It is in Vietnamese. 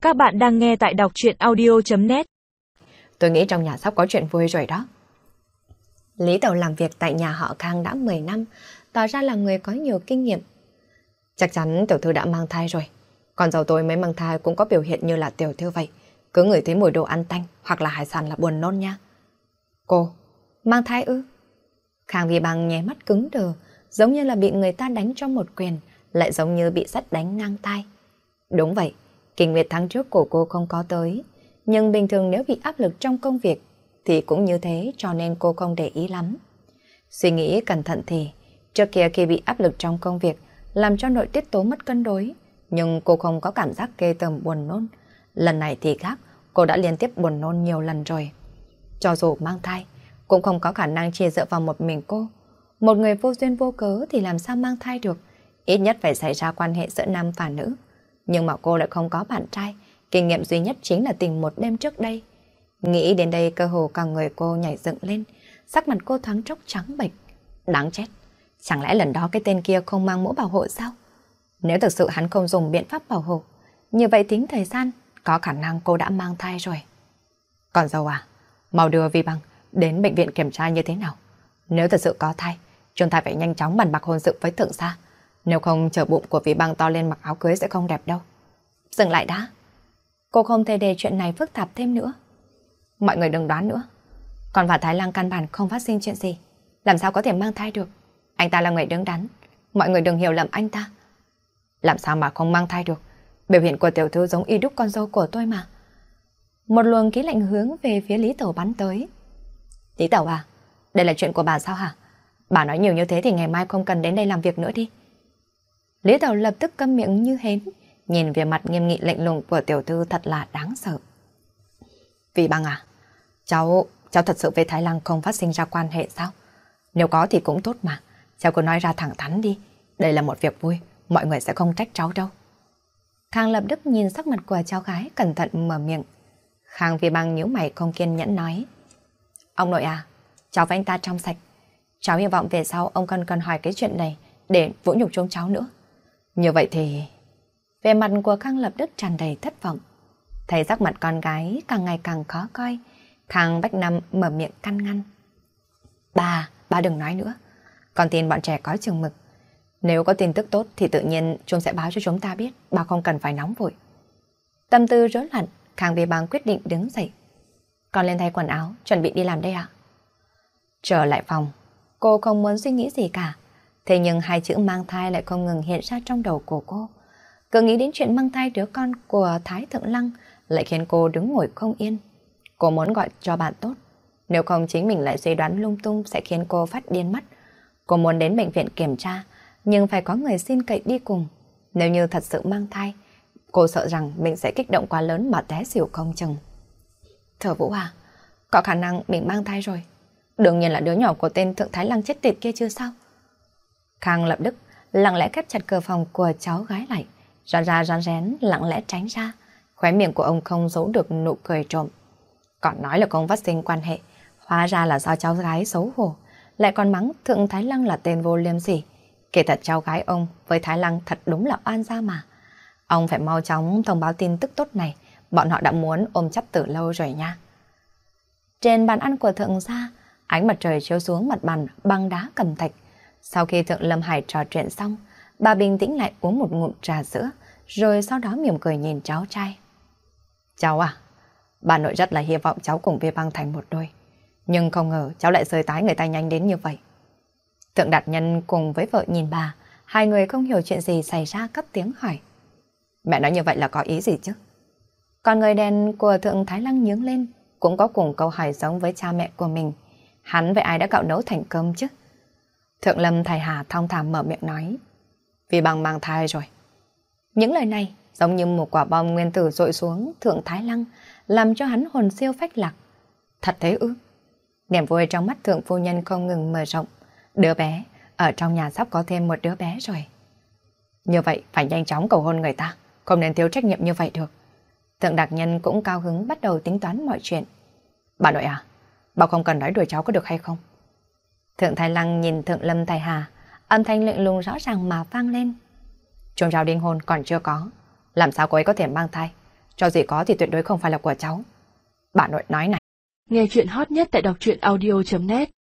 Các bạn đang nghe tại đọc truyện audio.net. Tôi nghĩ trong nhà sắp có chuyện vui rồi đó. Lý Tẩu làm việc tại nhà họ Khang đã 10 năm, tỏ ra là người có nhiều kinh nghiệm. Chắc chắn tiểu thư đã mang thai rồi. Con dâu tôi mới mang thai cũng có biểu hiện như là tiểu thư vậy. Cứ ngửi thấy mùi đồ ăn tanh hoặc là hải sản là buồn nôn nha. Cô, mang thai ư? Khang Vi Bằng nháy mắt cứng đờ, giống như là bị người ta đánh cho một quyền, lại giống như bị sét đánh ngang tai. Đúng vậy, kinh nguyệt tháng trước của cô không có tới. Nhưng bình thường nếu bị áp lực trong công việc thì cũng như thế, cho nên cô không để ý lắm. Suy nghĩ cẩn thận thì trước kia khi bị áp lực trong công việc làm cho nội tiết tố mất cân đối, nhưng cô không có cảm giác ghê tởm buồn nôn. Lần này thì khác, cô đã liên tiếp buồn nôn nhiều lần rồi. Cho dù mang thai cũng không có khả năng chỉ dựa vào một mình cô. Một người vô duyên vô cớ thì làm sao mang thai được, ít nhất phải xảy ra quan hệ giữa nam và nữ. Nhưng mà cô lại không có bạn trai, kinh nghiệm duy nhất chính là tình một đêm trước đây. Nghĩ đến đây cơ hồ cả người cô nhảy dựng lên, sắc mặt cô thoáng chốc trắng bệch. Đáng chết, chẳng lẽ lần đó cái tên kia không mang mũ bảo hộ sao? Nếu thực sự hắn không dùng biện pháp bảo hộ, như vậy tính thời gian, có khả năng cô đã mang thai rồi. Còn dâu à, mau đưa Vi Băng đến bệnh viện kiểm tra như thế nào. Nếu thật sự có thai, chúng ta phải nhanh chóng bàn bạc hôn sự với thượng gia. Nếu không chờ bụng của Vi Băng to lên mặc áo cưới sẽ không đẹp đâu. Dừng lại đã. Cô không thể để chuyện này phức tạp thêm nữa. Mọi người đừng đoán nữa. Còn vào Thái Lan căn bản không phát sinh chuyện gì. Làm sao có thể mang thai được? Anh ta là người đứng đắn. Mọi người đừng hiểu lầm anh ta. Làm sao mà không mang thai được? Biểu hiện của tiểu thư giống y đúc con dâu của tôi mà. Một luồng khí lạnh hướng về phía Lý Tẩu bắn tới. Lý Tẩu à, đây là chuyện của bà sao hả? Bà nói nhiều như thế thì ngày mai không cần đến đây làm việc nữa đi. Lý Tẩu lập tức câm miệng như hến, nhìn về mặt nghiêm nghị lạnh lùng của tiểu thư thật là đáng sợ. Vi Băng à, cháu thật sự với Thái Lan không phát sinh ra quan hệ sao? Nếu có thì cũng tốt mà, cháu cứ nói ra thẳng thắn đi. Đây là một việc vui, mọi người sẽ không trách cháu đâu. Khang lập tức nhìn sắc mặt của cháu gái cẩn thận mở miệng. Khang Vi Băng nhíu mày không kiên nhẫn nói. Ông nội à, cháu với anh ta trong sạch. Cháu hy vọng về sau ông cần hỏi cái chuyện này để vũ nhục chúng cháu nữa. Như vậy thì... Về mặt của Khang lập tức tràn đầy thất vọng. Thấy sắc mặt con gái càng ngày càng khó coi, Khang Bách Năm mở miệng căn ngăn. Bà đừng nói nữa. Con tin bọn trẻ có chừng mực. Nếu có tin tức tốt thì tự nhiên chúng sẽ báo cho chúng ta biết. Bà không cần phải nóng vội. Tâm tư rối loạn, Khang Vi Băng quyết định đứng dậy. Con lên thay quần áo, chuẩn bị đi làm đây ạ. Trở lại phòng, cô không muốn suy nghĩ gì cả. Thế nhưng hai chữ mang thai lại không ngừng hiện ra trong đầu của cô. Cứ nghĩ đến chuyện mang thai đứa con của Thái Thượng Lăng lại khiến cô đứng ngồi không yên. Cô muốn gọi cho bạn tốt. Nếu không chính mình lại suy đoán lung tung sẽ khiến cô phát điên mất. Cô muốn đến bệnh viện kiểm tra, nhưng phải có người xin cậy đi cùng. Nếu như thật sự mang thai, cô sợ rằng mình sẽ kích động quá lớn mà té xỉu không chừng. Thở Vũ à, có khả năng mình mang thai rồi. Đương nhiên là đứa nhỏ của tên Thượng Thái Lăng chết tiệt kia chưa sao? Khang lập tức lặng lẽ khép chặt cửa phòng của cháu gái lại, rón ra rón rén lặng lẽ tránh ra. Khóe miệng của ông không giấu được nụ cười trộm. Còn nói là không phát sinh quan hệ, hóa ra là do cháu gái xấu hổ, lại còn mắng Thượng Thái Lăng là tên vô liêm sỉ. Kể thật cháu gái ông với Thái Lăng thật đúng là oan gia mà. Ông phải mau chóng thông báo tin tức tốt này, bọn họ đã muốn ôm chấp từ lâu rồi nha. Trên bàn ăn của Thượng gia, ánh mặt trời chiếu xuống mặt bàn băng đá cẩm thạch. Sau khi Thượng Lâm Hải trò chuyện xong, bà bình tĩnh lại uống một ngụm trà sữa, rồi sau đó mỉm cười nhìn cháu trai. Cháu à, bà nội rất là hy vọng cháu cùng Vi Băng thành một đôi. Nhưng không ngờ cháu lại rơi tái người ta nhanh đến như vậy. Thượng Đạt Nhân cùng với vợ nhìn bà, hai người không hiểu chuyện gì xảy ra cất tiếng hỏi. Mẹ nói như vậy là có ý gì chứ? Còn người đàn của Thượng Thái Lăng nhướng lên, cũng có cùng câu hỏi giống với cha mẹ của mình. Hắn với ai đã gạo nấu thành cơm chứ? Thượng Lâm Thái Hà thong thả mở miệng nói. Vi Băng mang thai rồi. Những lời này giống như một quả bom nguyên tử dội xuống Thượng Thái Lăng, làm cho hắn hồn siêu phách lạc. Thật thế ư? Niềm vui trong mắt Thượng phu nhân không ngừng mở rộng. Đứa bé, ở trong nhà sắp có thêm một đứa bé rồi. Như vậy phải nhanh chóng cầu hôn người ta, không nên thiếu trách nhiệm như vậy được. Thượng Đạt Nhân cũng cao hứng bắt đầu tính toán mọi chuyện. Bà nội à, bà không cần nói đuổi cháu có được hay không? Thượng Thái Lăng nhìn Thượng Lâm Thái Hà, âm thanh lạnh lùng rõ ràng mà vang lên. Chúng cháu đính hôn còn chưa có, làm sao cô ấy có thể mang thai? cho gì có thì tuyệt đối không phải là của cháu. Bà nội nói này. Nghe chuyện hot nhất tại đọc truyện audio.net